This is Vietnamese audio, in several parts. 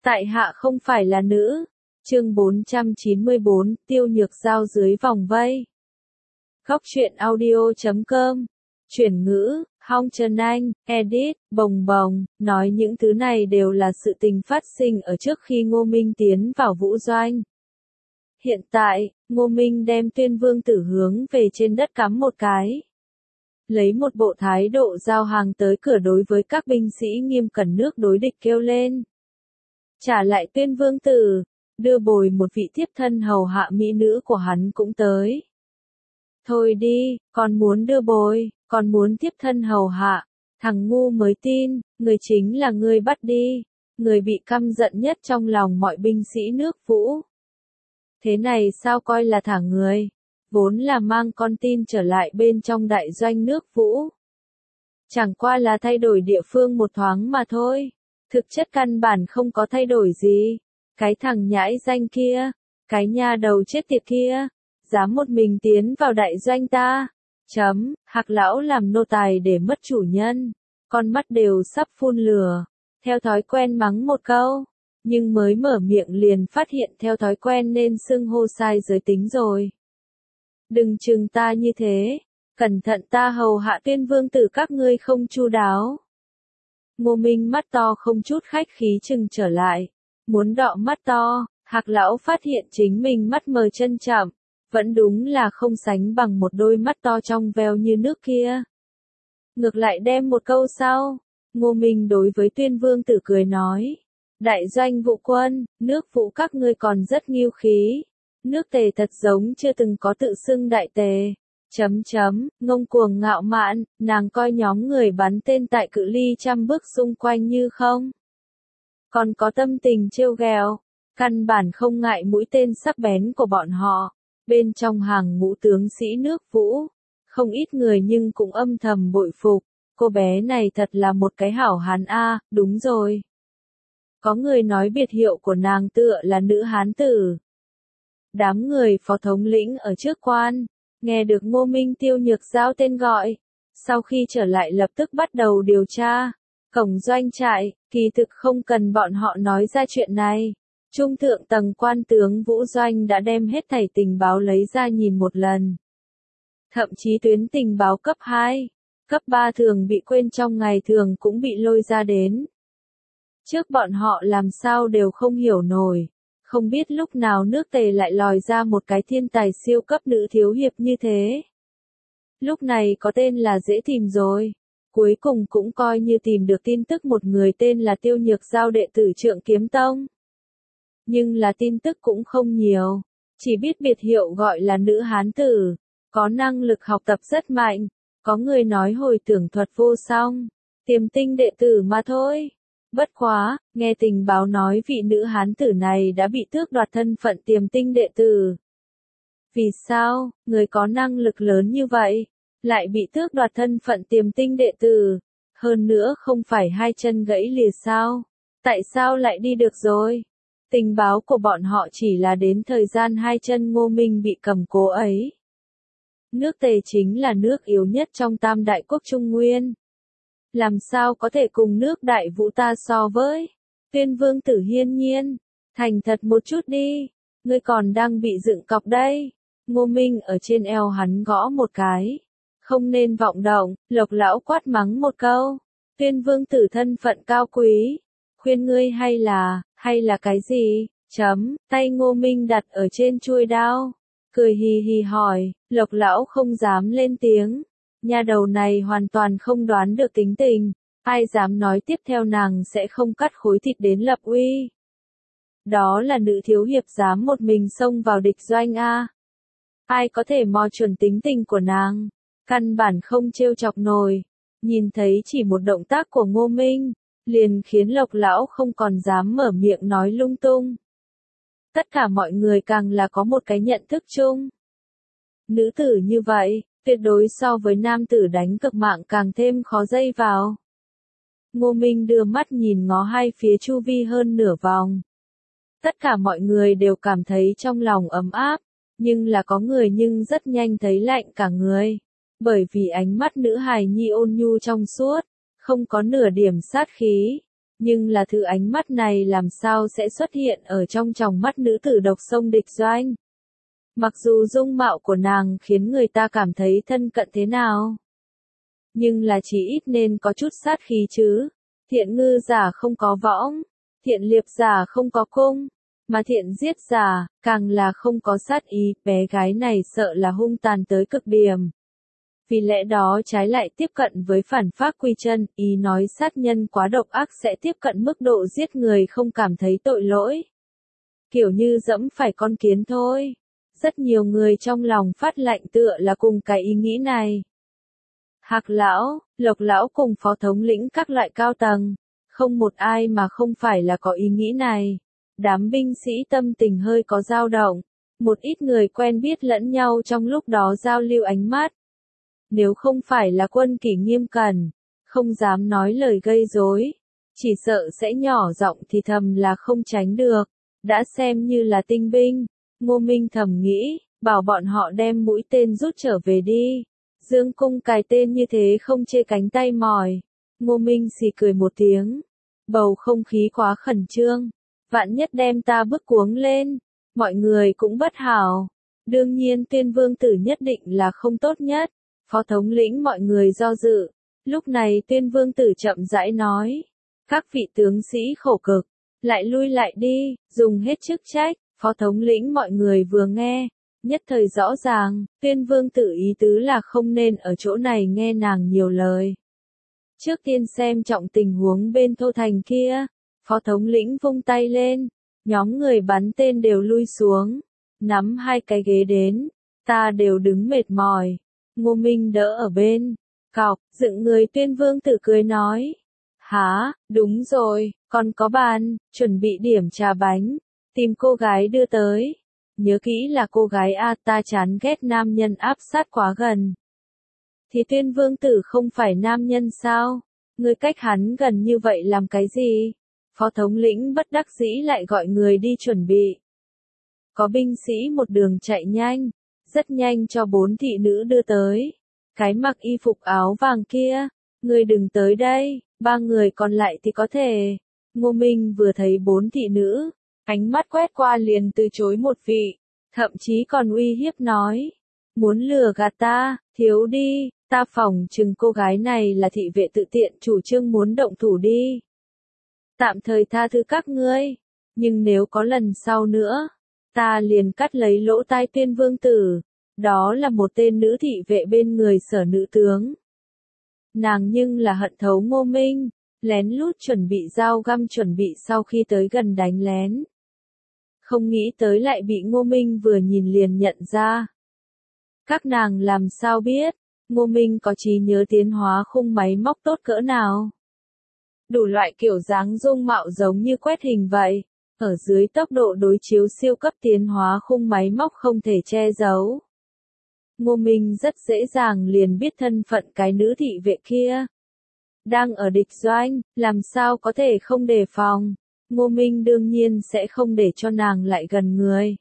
Tại hạ không phải là nữ. Chương 494, Tiêu Nhược Giao dưới vòng vây. Góc truyện audio.com. Chuyển ngữ, Hong Trần Anh, edit, bồng bồng, nói những thứ này đều là sự tình phát sinh ở trước khi Ngô Minh tiến vào vũ doanh. Hiện tại, Ngô Minh đem Tuyên Vương Tử hướng về trên đất cắm một cái. Lấy một bộ thái độ giao hàng tới cửa đối với các binh sĩ nghiêm cẩn nước đối địch kêu lên. Trả lại Tuyên Vương Tử, đưa bồi một vị thiếp thân hầu hạ mỹ nữ của hắn cũng tới. Thôi đi, còn muốn đưa bồi, còn muốn thiếp thân hầu hạ, thằng ngu mới tin, người chính là ngươi bắt đi, người bị căm giận nhất trong lòng mọi binh sĩ nước Vũ. Thế này sao coi là thả người, vốn là mang con tin trở lại bên trong đại doanh nước Vũ. Chẳng qua là thay đổi địa phương một thoáng mà thôi, thực chất căn bản không có thay đổi gì. Cái thằng nhãi danh kia, cái nha đầu chết tiệt kia, dám một mình tiến vào đại doanh ta. Hạc lão làm nô tài để mất chủ nhân, con mắt đều sắp phun lửa, theo thói quen mắng một câu, nhưng mới mở miệng liền phát hiện theo thói quen nên xưng hô sai giới tính rồi. Đừng chừng ta như thế, cẩn thận ta hầu hạ Tuyên Vương Tử các ngươi không chu đáo. Ngô Minh mắt to không chút khách khí chừng trở lại, muốn đọ mắt to, Hạc lão phát hiện chính mình mắt mờ chân chạm, vẫn đúng là không sánh bằng một đôi mắt to trong veo như nước kia. Ngược lại đem một câu sau, Ngô Minh đối với Tuyên Vương Tử cười nói, đại doanh Vũ quân, nước Vũ các ngươi còn rất nghiêu khí, nước Tề thật giống chưa từng có tự xưng đại Tề. Ngông cuồng ngạo mạn, nàng coi nhóm người bắn tên tại cự ly 100 bước xung quanh như không. Còn có tâm tình trêu ghẹo, căn bản không ngại mũi tên sắc bén của bọn họ. Bên trong hàng ngũ tướng sĩ nước Vũ, không ít người nhưng cũng âm thầm bội phục, cô bé này thật là một cái hảo hán a, đúng rồi. Có người nói biệt hiệu của nàng tựa là nữ hán tử. Đám người phó thống lĩnh ở trước quan, nghe được Ngô Minh Tiêu Nhược Giao tên gọi, sau khi trở lại lập tức bắt đầu điều tra. Cổng doanh trại, kỳ thực không cần bọn họ nói ra chuyện này. Trung thượng tầng quan tướng Vũ Doanh đã đem hết thảy tình báo lấy ra nhìn một lần. Thậm chí tuyến tình báo cấp 2, cấp 3 thường bị quên trong ngày thường cũng bị lôi ra đến. Trước bọn họ làm sao đều không hiểu nổi, không biết lúc nào nước Tề lại lòi ra một cái thiên tài siêu cấp nữ thiếu hiệp như thế. Lúc này có tên là dễ tìm rồi. Cuối cùng cũng coi như tìm được tin tức một người tên là Tiêu Nhược Giao đệ tử Trượng Kiếm Tông. Nhưng là tin tức cũng không nhiều, chỉ biết biệt hiệu gọi là nữ hán tử, có năng lực học tập rất mạnh, có người nói hồi tưởng thuật vô song, tiềm tinh đệ tử mà thôi. Bất quá, nghe tình báo nói vị nữ hán tử này đã bị tước đoạt thân phận tiềm tinh đệ tử. Vì sao, người có năng lực lớn như vậy, lại bị tước đoạt thân phận tiềm tinh đệ tử, hơn nữa không phải hai chân gãy lìa sao, tại sao lại đi được rồi? Tình báo của bọn họ chỉ là đến thời gian hai chân Ngô Minh bị cầm cố ấy. Nước Tề chính là nước yếu nhất trong tam đại quốc Trung Nguyên. Làm sao có thể cùng nước Đại Vũ ta so với? Tuyên Vương Tử hiên nhiên, thành thật một chút đi, ngươi còn đang bị dựng cọc đây. Ngô Minh ở trên eo hắn gõ một cái. Không nên vọng động, Lộc lão quát mắng một câu. Tuyên Vương Tử thân phận cao quý, khuyên ngươi hay là cái gì? Tay Ngô Minh đặt ở trên chuôi đao, cười hì hì hỏi, Lộc lão không dám lên tiếng. Nhà đầu này hoàn toàn không đoán được tính tình, ai dám nói tiếp theo nàng sẽ không cắt khối thịt đến lập uy. Đó là nữ thiếu hiệp dám một mình xông vào địch doanh a. Ai có thể mò chuẩn tính tình của nàng, căn bản không trêu chọc nổi. Nhìn thấy chỉ một động tác của Ngô Minh, liền khiến Lộc lão không còn dám mở miệng nói lung tung. Tất cả mọi người càng là có một cái nhận thức chung. Nữ tử như vậy, tuyệt đối so với nam tử đánh cực mạng càng thêm khó dây vào. Ngô Minh đưa mắt nhìn ngó hai phía chu vi hơn nửa vòng. Tất cả mọi người đều cảm thấy trong lòng ấm áp, nhưng là có người nhưng rất nhanh thấy lạnh cả người. Bởi vì ánh mắt nữ hài nhi ôn nhu trong suốt, không có nửa điểm sát khí. Nhưng là thứ ánh mắt này làm sao sẽ xuất hiện ở trong tròng mắt nữ tử độc sông địch doanh. Mặc dù dung mạo của nàng khiến người ta cảm thấy thân cận thế nào, nhưng là chỉ ít nên có chút sát khí chứ. Thiện ngư giả không có võng, thiện liệp giả không có cung, mà thiện giết giả, càng là không có sát ý, bé gái này sợ là hung tàn tới cực điểm. Vì lẽ đó trái lại tiếp cận với phản phác quy chân, ý nói sát nhân quá độc ác sẽ tiếp cận mức độ giết người không cảm thấy tội lỗi. Kiểu như dẫm phải con kiến thôi. Rất nhiều người trong lòng phát lạnh tựa là cùng cái ý nghĩ này. Hạc lão, Lộc lão cùng phó thống lĩnh các loại cao tầng, không một ai mà không phải là có ý nghĩ này. Đám binh sĩ tâm tình hơi có dao động, một ít người quen biết lẫn nhau trong lúc đó giao lưu ánh mắt. Nếu không phải là quân kỷ nghiêm cẩn, không dám nói lời gây rối, chỉ sợ sẽ nhỏ giọng thì thầm là không tránh được, đã xem như là tinh binh. Ngô Minh thầm nghĩ, bảo bọn họ đem mũi tên rút trở về đi. Dương cung cài tên như thế không chê cánh tay mỏi. Ngô Minh xì cười một tiếng. Bầu không khí quá khẩn trương. Vạn nhất đem ta bức cuống lên. Mọi người cũng bất hảo. Đương nhiên Tuyên Vương Tử nhất định là không tốt nhất. Phó thống lĩnh mọi người do dự. Lúc này Tuyên Vương Tử chậm rãi nói. Các vị tướng sĩ khổ cực. Lại lui lại đi, dùng hết chức trách. Phó thống lĩnh mọi người vừa nghe, nhất thời rõ ràng, Tuyên Vương Tử ý tứ là không nên ở chỗ này nghe nàng nhiều lời. Trước tiên xem trọng tình huống bên Thô Thành kia, phó thống lĩnh vung tay lên, nhóm người bắn tên đều lui xuống, nắm hai cái ghế đến, ta đều đứng mệt mỏi. Ngô Minh đỡ ở bên, cọc, dựng người. Tuyên Vương Tử cười nói, hả, đúng rồi, còn có bàn, chuẩn bị điểm trà bánh. Tìm cô gái đưa tới. Nhớ kỹ là cô gái a, ta chán ghét nam nhân áp sát quá gần. Thì Tuyên Vương Tử không phải nam nhân sao? Ngươi cách hắn gần như vậy làm cái gì? Phó thống lĩnh bất đắc dĩ lại gọi người đi chuẩn bị. Có binh sĩ một đường chạy nhanh, rất nhanh cho 4 thị nữ đưa tới. Cái mặc y phục áo vàng kia, ngươi đừng tới đây, 3 người còn lại thì có thể. Ngô Minh vừa thấy 4 thị nữ, ánh mắt quét qua liền từ chối một vị, thậm chí còn uy hiếp nói. Muốn lừa gạt ta, thiếu đi, ta phỏng chừng cô gái này là thị vệ tự tiện chủ trương muốn động thủ đi. Tạm thời tha thứ các ngươi, nhưng nếu có lần sau nữa, ta liền cắt lấy lỗ tai Tuyên Vương Tử. Đó là một tên nữ thị vệ bên người Sở nữ tướng. Nàng nhưng là hận thấu Ngô Minh, lén lút chuẩn bị dao găm chuẩn bị sau khi tới gần đánh lén. Không nghĩ tới lại bị Ngô Minh vừa nhìn liền nhận ra. Các nàng làm sao biết, Ngô Minh có trí nhớ tiến hóa khung máy móc tốt cỡ nào. Đủ loại kiểu dáng dung mạo giống như quét hình vậy, ở dưới tốc độ đối chiếu siêu cấp tiến hóa khung máy móc không thể che giấu. Ngô Minh rất dễ dàng liền biết thân phận cái nữ thị vệ kia. Đang ở địch doanh, làm sao có thể không đề phòng. Ngô Minh đương nhiên sẽ không để cho nàng lại gần người.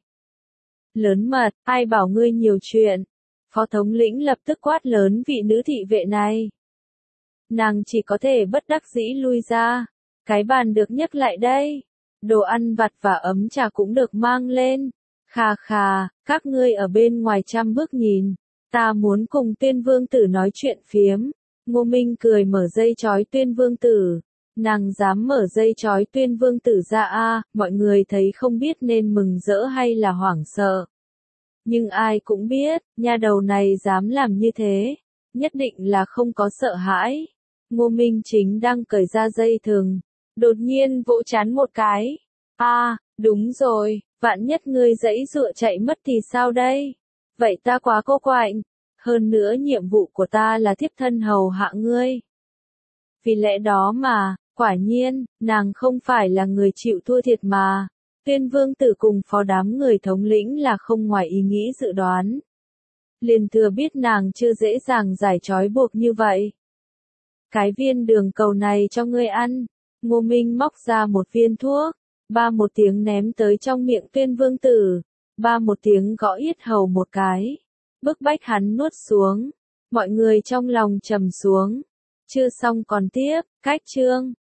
Lớn mật, ai bảo ngươi nhiều chuyện. Phó thống lĩnh lập tức quát lớn vị nữ thị vệ này. Nàng chỉ có thể bất đắc dĩ lui ra. Cái bàn được nhấc lại đây. Đồ ăn vặt và ấm trà cũng được mang lên. Khà khà, các ngươi ở bên ngoài trăm bước nhìn. Ta muốn cùng Tuyên Vương Tử nói chuyện phiếm. Ngô Minh cười mở dây chói Tuyên Vương Tử. Nàng dám mở dây chói Tuyên Vương Tử ra a, mọi người thấy không biết nên mừng rỡ hay là hoảng sợ. Nhưng ai cũng biết, nha đầu này dám làm như thế, nhất định là không có sợ hãi. Ngô Minh chính đang cởi ra dây thừng, đột nhiên vỗ trán một cái. A, đúng rồi, vạn nhất ngươi giãy giụa chạy mất thì sao đây? Vậy ta quá cô quạnh. Hơn nữa nhiệm vụ của ta là thiếp thân hầu hạ ngươi. Vì lẽ đó mà, quả nhiên, nàng không phải là người chịu thua thiệt mà. Tuyên Vương Tử cùng phó đám người thống lĩnh là không ngoài ý nghĩ dự đoán. Liền thừa biết nàng chưa dễ dàng giải trói buộc như vậy. Cái viên đường cầu này cho ngươi ăn. Ngô Minh móc ra một viên thuốc. Ba một tiếng ném tới trong miệng Tuyên Vương Tử. Ba một tiếng gõ yết hầu một cái. Bức bách hắn nuốt xuống. Mọi người trong lòng trầm xuống. Chưa xong còn tiếp, cách chương.